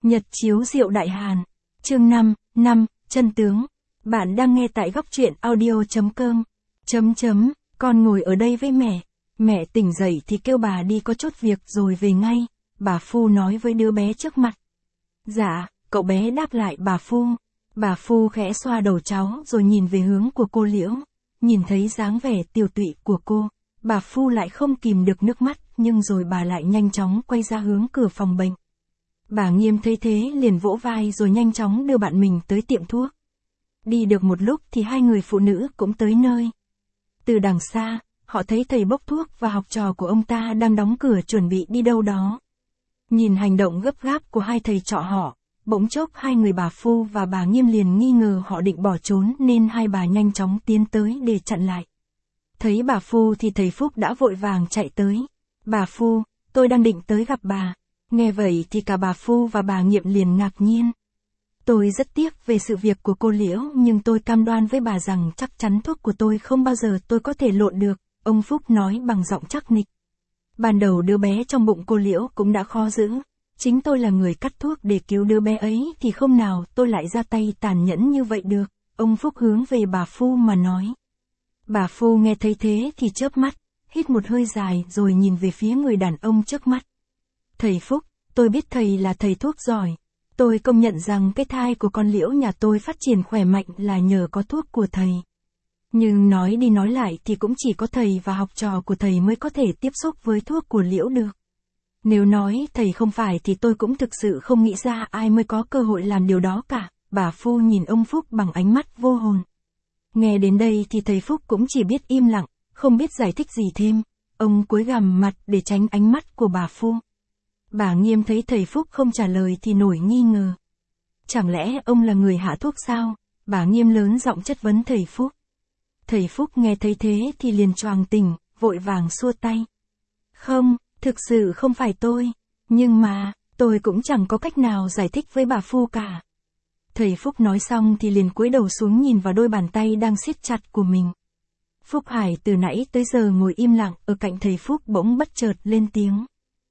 Nhật chiếu Diệu Đại Hàn. Chương 5, chân tướng. Bạn đang nghe tại góc truyện audio.com. Con ngồi ở đây với mẹ. Mẹ tỉnh dậy thì kêu bà đi có chút việc rồi về ngay. Bà Phu nói với đứa bé trước mặt. Dạ, cậu bé đáp lại bà Phu. Bà Phu khẽ xoa đầu cháu rồi nhìn về hướng của cô Liễu. Nhìn thấy dáng vẻ tiều tụy của cô, bà Phu lại không kìm được nước mắt, nhưng rồi bà lại nhanh chóng quay ra hướng cửa phòng bệnh. Bà Nghiêm thấy thế liền vỗ vai rồi nhanh chóng đưa bạn mình tới tiệm thuốc. Đi được một lúc thì hai người phụ nữ cũng tới nơi. Từ đằng xa, họ thấy thầy bốc thuốc và học trò của ông ta đang đóng cửa chuẩn bị đi đâu đó. Nhìn hành động gấp gáp của hai thầy trò họ, bỗng chốc hai người bà Phu và bà Nghiêm liền nghi ngờ họ định bỏ trốn nên hai bà nhanh chóng tiến tới để chặn lại. Thấy bà Phu thì thầy Phúc đã vội vàng chạy tới. Bà Phu, tôi đang định tới gặp bà. Nghe vậy thì cả bà Phu và bà Nghiệm liền ngạc nhiên. Tôi rất tiếc về sự việc của cô Liễu, nhưng tôi cam đoan với bà rằng chắc chắn thuốc của tôi không bao giờ tôi có thể lộn được, ông Phúc nói bằng giọng chắc nịch. Ban đầu đứa bé trong bụng cô Liễu cũng đã khó giữ. Chính tôi là người cắt thuốc để cứu đứa bé ấy thì không nào tôi lại ra tay tàn nhẫn như vậy được, ông Phúc hướng về bà Phu mà nói. Bà Phu nghe thấy thế thì chớp mắt, hít một hơi dài rồi nhìn về phía người đàn ông trước mắt. Thầy Phúc, tôi biết thầy là thầy thuốc giỏi. Tôi công nhận rằng cái thai của con Liễu nhà tôi phát triển khỏe mạnh là nhờ có thuốc của thầy. Nhưng nói đi nói lại thì cũng chỉ có thầy và học trò của thầy mới có thể tiếp xúc với thuốc của Liễu được. Nếu nói thầy không phải thì tôi cũng thực sự không nghĩ ra ai mới có cơ hội làm điều đó cả. Bà Phu nhìn ông Phúc bằng ánh mắt vô hồn. Nghe đến đây thì thầy Phúc cũng chỉ biết im lặng, không biết giải thích gì thêm. Ông cúi gằm mặt để tránh ánh mắt của bà Phu. Bà Nghiêm thấy thầy Phúc không trả lời thì nổi nghi ngờ. Chẳng lẽ ông là người hạ thuốc sao? Bà Nghiêm lớn giọng chất vấn thầy Phúc. Thầy Phúc nghe thấy thế thì liền choàng tỉnh, vội vàng xua tay. Không, thực sự không phải tôi. Nhưng mà, tôi cũng chẳng có cách nào giải thích với bà Phu cả. Thầy Phúc nói xong thì liền cúi đầu xuống nhìn vào đôi bàn tay đang siết chặt của mình. Phúc Hải từ nãy tới giờ ngồi im lặng ở cạnh thầy Phúc bỗng bất chợt lên tiếng.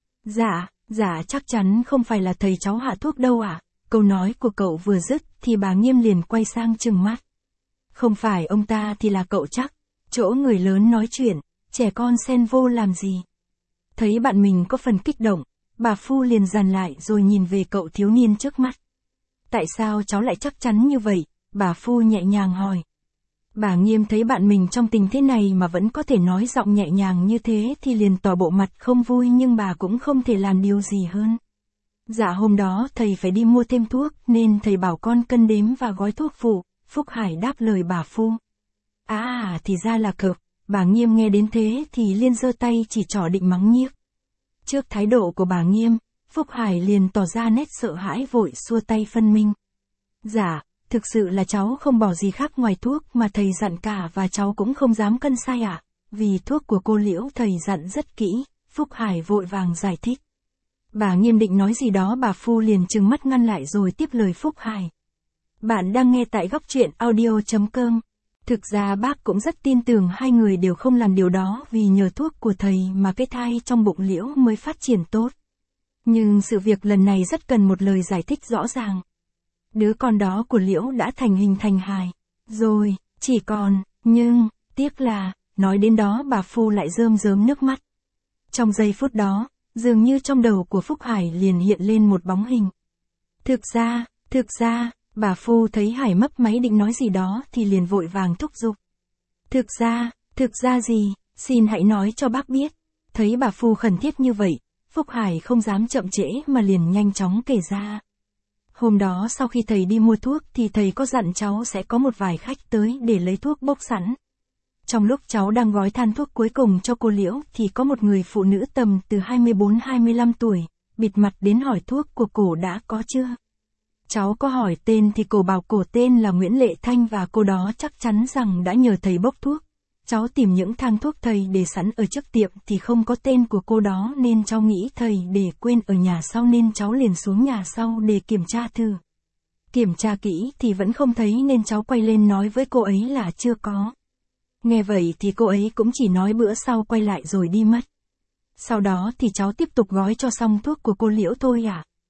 Dạ chắc chắn không phải là thầy cháu hạ thuốc đâu ạ. Câu nói của cậu vừa dứt thì bà Nghiêm liền quay sang trừng mắt. Không phải ông ta thì là cậu chắc. Chỗ người lớn nói chuyện, trẻ con xen vô làm gì. Thấy bạn mình có phần kích động, bà Phu liền dằn lại rồi nhìn về cậu thiếu niên trước mắt. Tại sao cháu lại chắc chắn như vậy? Bà Phu nhẹ nhàng hỏi. Bà Nghiêm thấy bạn mình trong tình thế này mà vẫn có thể nói giọng nhẹ nhàng như thế thì liền tỏ bộ mặt không vui, nhưng bà cũng không thể làm điều gì hơn. Dạ hôm đó thầy phải đi mua thêm thuốc nên thầy bảo con cân đếm và gói thuốc phụ. Phúc Hải đáp lời bà Phu. Thì ra là cậu. Bà Nghiêm nghe đến thế thì liên giơ tay chỉ trỏ định mắng nhiếc. Trước thái độ của bà Nghiêm, Phúc Hải liền tỏ ra nét sợ hãi vội xua tay phân minh. Dạ, thực sự là cháu không bỏ gì khác ngoài thuốc mà thầy dặn cả và cháu cũng không dám cân sai ạ. Vì thuốc của cô Liễu thầy dặn rất kỹ, Phúc Hải vội vàng giải thích. Bà Nghiêm định nói gì đó bà Phu liền trừng mắt ngăn lại rồi tiếp lời Phúc Hải. Bạn đang nghe tại góc truyện audio.com. Thực ra bác cũng rất tin tưởng hai người đều không làm điều đó vì nhờ thuốc của thầy mà cái thai trong bụng Liễu mới phát triển tốt. Nhưng sự việc lần này rất cần một lời giải thích rõ ràng. Đứa con đó của Liễu đã thành hình thành hài. Rồi, chỉ còn, nhưng, tiếc là, nói đến đó bà Phu lại rơm rớm nước mắt. Trong giây phút đó, dường như trong đầu của Phúc Hải liền hiện lên một bóng hình. Thực ra, bà Phu thấy Hải mấp máy định nói gì đó thì liền vội vàng thúc giục. Thực ra gì, xin hãy nói cho bác biết. Thấy bà Phu khẩn thiết như vậy, Phúc Hải không dám chậm trễ mà liền nhanh chóng kể ra. Hôm đó sau khi thầy đi mua thuốc thì thầy có dặn cháu sẽ có một vài khách tới để lấy thuốc bốc sẵn. Trong lúc cháu đang gói than thuốc cuối cùng cho cô Liễu thì có một người phụ nữ tầm từ 24-25 tuổi, bịt mặt đến hỏi thuốc của cô đã có chưa. Cháu có hỏi tên thì cô bảo cô tên là Nguyễn Lệ Thanh và cô đó chắc chắn rằng đã nhờ thầy bốc thuốc. Cháu tìm những thang thuốc thầy để sẵn ở trước tiệm thì không có tên của cô đó nên cháu nghĩ thầy để quên ở nhà sau nên cháu liền xuống nhà sau để kiểm tra thử. Kiểm tra kỹ thì vẫn không thấy nên cháu quay lên nói với cô ấy là chưa có. Nghe vậy thì cô ấy cũng chỉ nói bữa sau quay lại rồi đi mất. Sau đó thì cháu tiếp tục gói cho xong thuốc của cô Liễu thôi ạ.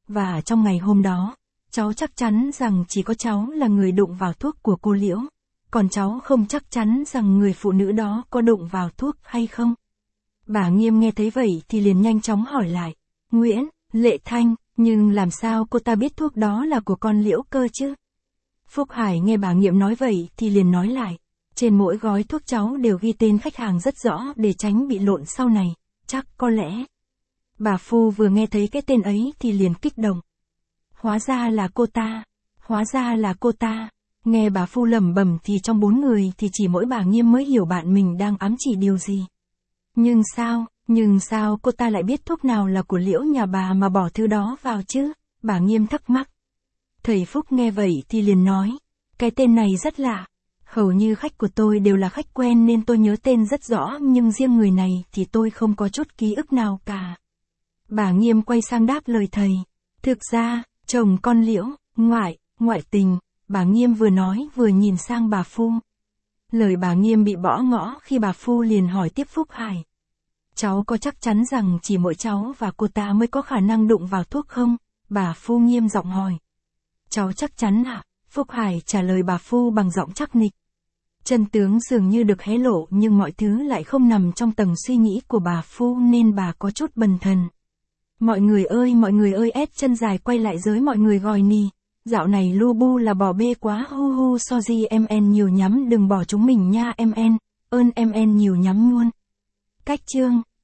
và trong ngày hôm đó, cháu chắc chắn rằng chỉ có cháu là người đụng vào thuốc của cô Liễu, còn cháu không chắc chắn rằng người phụ nữ đó có đụng vào thuốc hay không. Bà Nghiêm nghe thấy vậy thì liền nhanh chóng hỏi lại, Nguyễn, Lệ Thanh, nhưng làm sao cô ta biết thuốc đó là của con Liễu cơ chứ? Phúc Hải nghe bà Nghiệm nói vậy thì liền nói lại, trên mỗi gói thuốc cháu đều ghi tên khách hàng rất rõ để tránh bị lộn sau này, chắc có lẽ. Bà Phu vừa nghe thấy cái tên ấy thì liền kích động. Hóa ra là cô ta, hóa ra là cô ta. Nghe bà Phu lẩm bẩm thì trong 4 người thì chỉ mỗi bà Nghiêm mới hiểu bạn mình đang ám chỉ điều gì. Nhưng sao cô ta lại biết thuốc nào là của Liễu nhà bà mà bỏ thứ đó vào chứ? Bà Nghiêm thắc mắc. Thầy Phúc nghe vậy thì liền nói, cái tên này rất lạ. Hầu như khách của tôi đều là khách quen nên tôi nhớ tên rất rõ, nhưng riêng người này thì tôi không có chút ký ức nào cả. Bà Nghiêm quay sang đáp lời thầy. Thực ra, chồng con Liễu, ngoại tình, bà Nghiêm vừa nói vừa nhìn sang bà Phu. Lời bà Nghiêm bị bỏ ngỏ khi bà Phu liền hỏi tiếp Phúc Hải. Cháu có chắc chắn rằng chỉ mỗi cháu và cô ta mới có khả năng đụng vào thuốc không? Bà Phu nghiêm giọng hỏi. Cháu chắc chắn ạ? Phúc Hải trả lời bà Phu bằng giọng chắc nịch. Chân tướng dường như được hé lộ nhưng mọi thứ lại không nằm trong tầng suy nghĩ của bà Phu nên bà có chút bần thần. Mọi người ơi ét chân dài quay lại giới mọi người gọi nì. Dạo này lu bu là bỏ bê quá hu hu sorry mn nhiều nhắm đừng bỏ chúng mình nha mn, ơn mn nhiều nhắm luôn. Cách chương